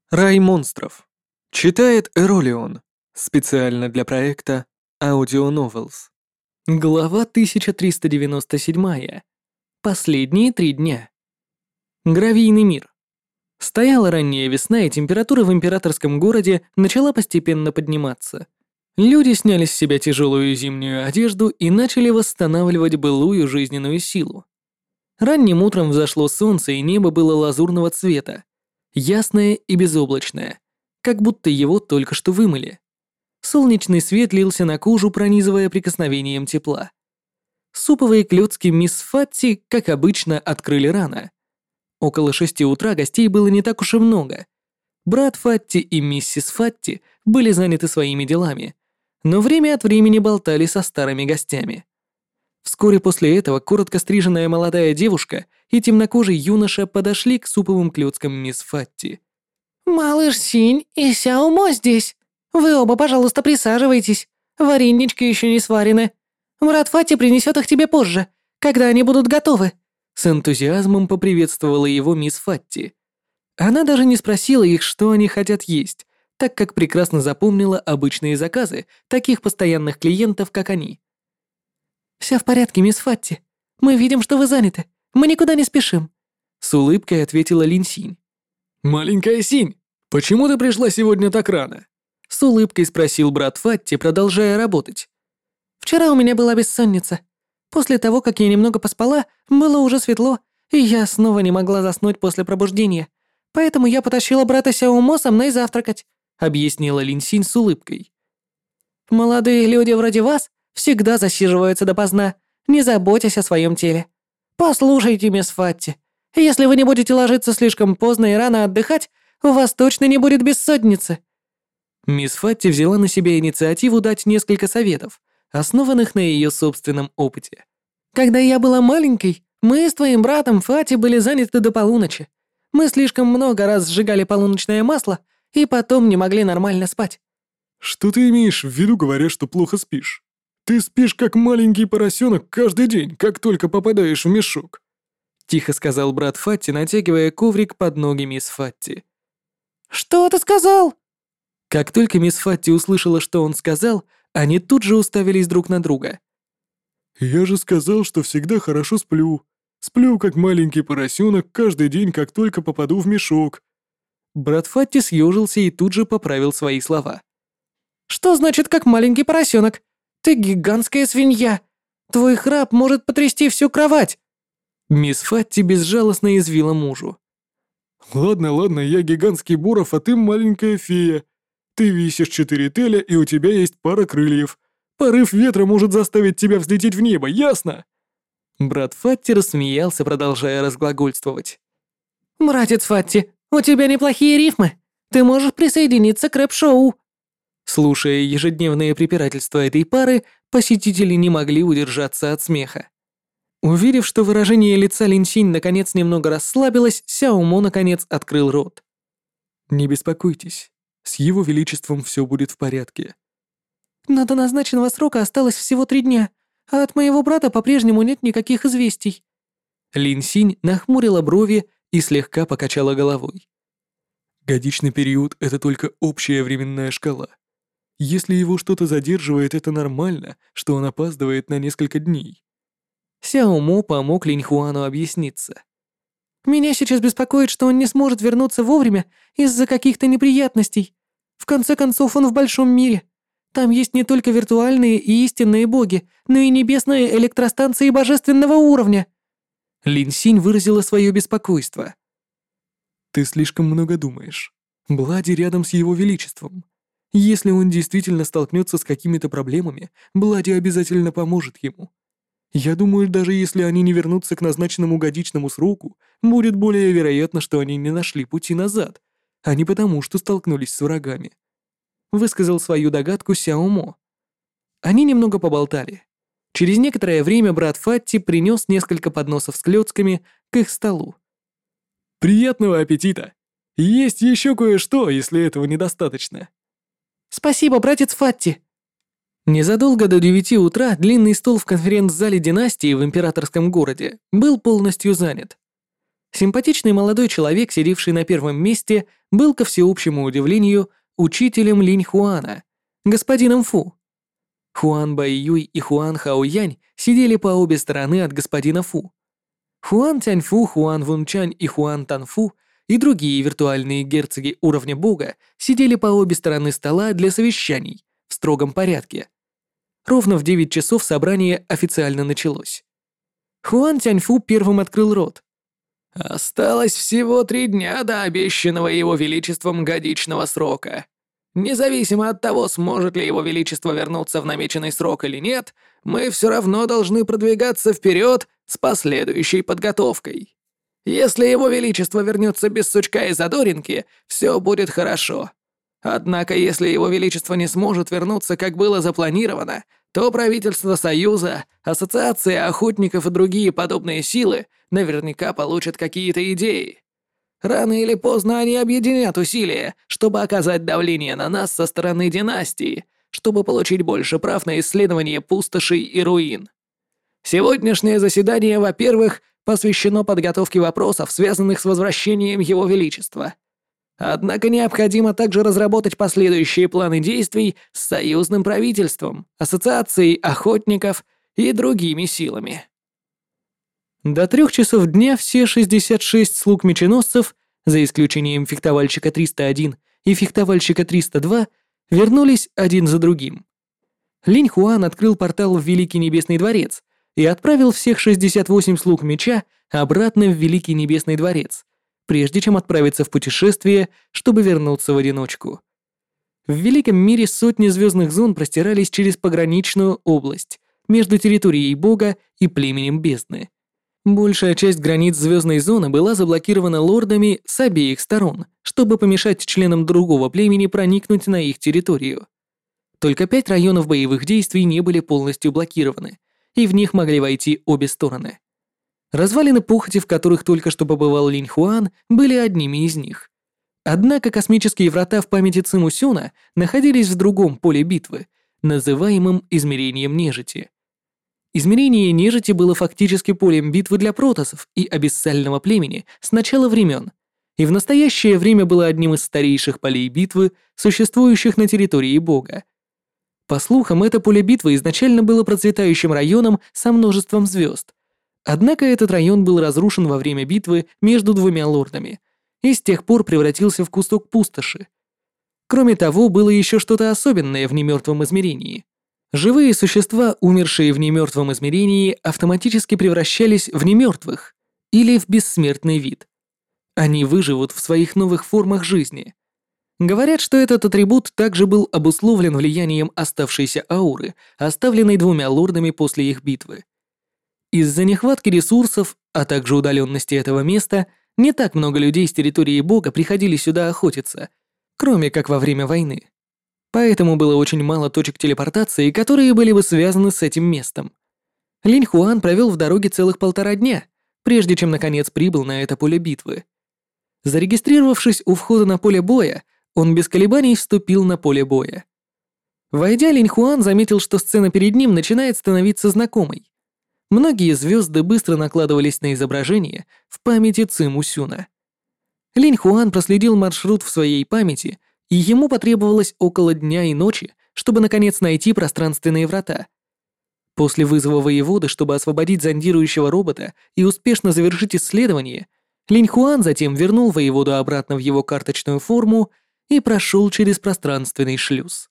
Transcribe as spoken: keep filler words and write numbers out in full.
Рай монстров. Читает Эролион. Специально для проекта Audio Novels. Глава тысяча триста девяносто семь. Последние три дня. Гравийный мир. Стояла ранняя весна, и температура в императорском городе начала постепенно подниматься. Люди сняли с себя тяжелую зимнюю одежду и начали восстанавливать былую жизненную силу. Ранним утром взошло солнце, и небо было лазурного цвета, ясное и безоблачное, как будто его только что вымыли. Солнечный свет лился на кожу, пронизывая прикосновением тепла. Суповые клёцки мисс Фатти, как обычно, открыли рано. Около шести утра гостей было не так уж и много. Брат Фатти и миссис Фатти были заняты своими делами, но время от времени болтали со старыми гостями. Вскоре после этого коротко стриженная молодая девушка и темнокожий юноша подошли к суповым клёцкам мисс Фатти. «Малыш Синь и Сяомо здесь. Вы оба, пожалуйста, присаживайтесь. Варенички еще не сварены. Брат Фати принесет их тебе позже, когда они будут готовы». С энтузиазмом поприветствовала его мисс Фатти. Она даже не спросила их, что они хотят есть, так как прекрасно запомнила обычные заказы таких постоянных клиентов, как они. «Всё в порядке, мисс Фатти. Мы видим, что вы заняты. Мы никуда не спешим», — с улыбкой ответила Лин Синь. «Маленькая Синь, почему ты пришла сегодня так рано?» — с улыбкой спросил брат Фатти, продолжая работать. «Вчера у меня была бессонница. После того, как я немного поспала, было уже светло, и я снова не могла заснуть после пробуждения. Поэтому я потащила брата Сяомо со мной завтракать», — объяснила Лин Синь с улыбкой. «Молодые люди вроде вас всегда засиживаются допоздна, не заботясь о своем теле. Послушайте, мисс Фатти, если вы не будете ложиться слишком поздно и рано отдыхать, у вас точно не будет бессонницы». Мисс Фатти взяла на себя инициативу дать несколько советов, основанных на ее собственном опыте. «Когда я была маленькой, мы с твоим братом Фати были заняты до полуночи. Мы слишком много раз сжигали полуночное масло и потом не могли нормально спать». «Что ты имеешь в виду, говоря, что плохо спишь? Ты спишь как маленький поросенок каждый день, как только попадаешь в мешок», — тихо сказал брат Фатти, натягивая коврик под ноги мисс Фатти. «Что ты сказал?» Как только мисс Фатти услышала, что он сказал, они тут же уставились друг на друга. «Я же сказал, что всегда хорошо сплю. Сплю, как маленький поросенок, каждый день, как только попаду в мешок». Брат Фатти съежился и тут же поправил свои слова. «Что значит, как маленький поросенок? Ты гигантская свинья. Твой храп может потрясти всю кровать». Мисс Фатти безжалостно извила мужу. «Ладно, ладно, я гигантский Боров, а ты маленькая фея. Ты весишь четыре теля, и у тебя есть пара крыльев. Порыв ветра может заставить тебя взлететь в небо, ясно?» Брат Фатти рассмеялся, продолжая разглагольствовать. «Братец Фатти, у тебя неплохие рифмы. Ты можешь присоединиться к рэп-шоу». Слушая ежедневные препирательства этой пары, посетители не могли удержаться от смеха. Увидев, что выражение лица Лин Синь наконец немного расслабилось, Сяомо наконец открыл рот. «Не беспокойтесь, с его величеством все будет в порядке». «Но до назначенного срока осталось всего три дня, а от моего брата по-прежнему нет никаких известий». Лин Синь нахмурила брови и слегка покачала головой. «Годичный период — это только общая временная шкала. Если его что-то задерживает, это нормально, что он опаздывает на несколько дней». Сяомо помог Линь Хуану объясниться. «Меня сейчас беспокоит, что он не сможет вернуться вовремя из-за каких-то неприятностей. В конце концов, он в большом мире. Там есть не только виртуальные и истинные боги, но и небесные электростанции божественного уровня». Лин Синь выразила свое беспокойство. «Ты слишком много думаешь. Блади рядом с его величеством. Если он действительно столкнется с какими-то проблемами, Блади обязательно поможет ему. Я думаю, даже если они не вернутся к назначенному годичному сроку, будет более вероятно, что они не нашли пути назад, а не потому, что столкнулись с врагами», — высказал свою догадку Сяомо. Они немного поболтали. Через некоторое время брат Фатти принес несколько подносов с клёцками к их столу. «Приятного аппетита! Есть еще кое-что, если этого недостаточно». «Спасибо, братец Фатти». Незадолго до девяти утра длинный стол в конференц-зале династии в императорском городе был полностью занят. Симпатичный молодой человек, сидевший на первом месте, был, ко всеобщему удивлению, учителем Линь Хуана, господином Фу. Хуан Бэйюй и Хуан Хаоянь сидели по обе стороны от господина Фу. Хуан Тяньфу, Хуан Вунчань и Хуан Танфу и другие виртуальные герцоги уровня бога сидели по обе стороны стола для совещаний в строгом порядке. Ровно в девять часов собрание официально началось. Хуан Тяньфу первым открыл рот. «Осталось всего три дня до обещанного его величеством годичного срока. Независимо от того, сможет ли его величество вернуться в намеченный срок или нет, мы все равно должны продвигаться вперед с последующей подготовкой. Если его величество вернется без сучка и задоринки, все будет хорошо. Однако, если его величество не сможет вернуться, как было запланировано, то правительство Союза, Ассоциации охотников и другие подобные силы наверняка получат какие-то идеи. Рано или поздно они объединят усилия, чтобы оказать давление на нас со стороны династии, чтобы получить больше прав на исследование пустошей и руин. Сегодняшнее заседание, во-первых, посвящено подготовке вопросов, связанных с возвращением Его Величества. Однако необходимо также разработать последующие планы действий с союзным правительством, ассоциацией охотников и другими силами. До трех часов дня все шестьдесят шесть слуг меченосцев, за исключением фехтовальщика триста один и фехтовальщика триста два, вернулись один за другим. Линь Хуан открыл портал в Великий Небесный Дворец и отправил всех шестьдесят восемь слуг меча обратно в Великий Небесный Дворец, прежде чем отправиться в путешествие, чтобы вернуться в одиночку. В Великом мире сотни звездных зон простирались через пограничную область между территорией Бога и племенем бездны. Большая часть границ звездной зоны была заблокирована лордами с обеих сторон, чтобы помешать членам другого племени проникнуть на их территорию. Только пять районов боевых действий не были полностью блокированы, и в них могли войти обе стороны. Развалины похоти, в которых только что побывал Линь Хуан, были одними из них. Однако космические врата в памяти Циму Сюна находились в другом поле битвы, называемом измерением нежити. Измерение нежити было фактически полем битвы для протоссов и абиссального племени с начала времен, и в настоящее время было одним из старейших полей битвы, существующих на территории Бога. По слухам, это поле битвы изначально было процветающим районом со множеством звезд. Однако этот район был разрушен во время битвы между двумя лордами и с тех пор превратился в кусок пустоши. Кроме того, было еще что-то особенное в немертвом измерении. Живые существа, умершие в немертвом измерении, автоматически превращались в немертвых или в бессмертный вид. Они выживут в своих новых формах жизни. Говорят, что этот атрибут также был обусловлен влиянием оставшейся ауры, оставленной двумя лордами после их битвы. Из-за нехватки ресурсов, а также удаленности этого места, не так много людей с территории Бога приходили сюда охотиться, кроме как во время войны. Поэтому было очень мало точек телепортации, которые были бы связаны с этим местом. Линь Хуан провел в дороге целых полтора дня, прежде чем наконец прибыл на это поле битвы. Зарегистрировавшись у входа на поле боя, он без колебаний вступил на поле боя. Войдя, Линь Хуан заметил, что сцена перед ним начинает становиться знакомой. Многие звезды быстро накладывались на изображение в памяти Циму Сюна. Линь Хуан проследил маршрут в своей памяти, и ему потребовалось около дня и ночи, чтобы наконец найти пространственные врата. После вызова воеводы, чтобы освободить зондирующего робота и успешно завершить исследование, Линь Хуан затем вернул воеводу обратно в его карточную форму и прошел через пространственный шлюз.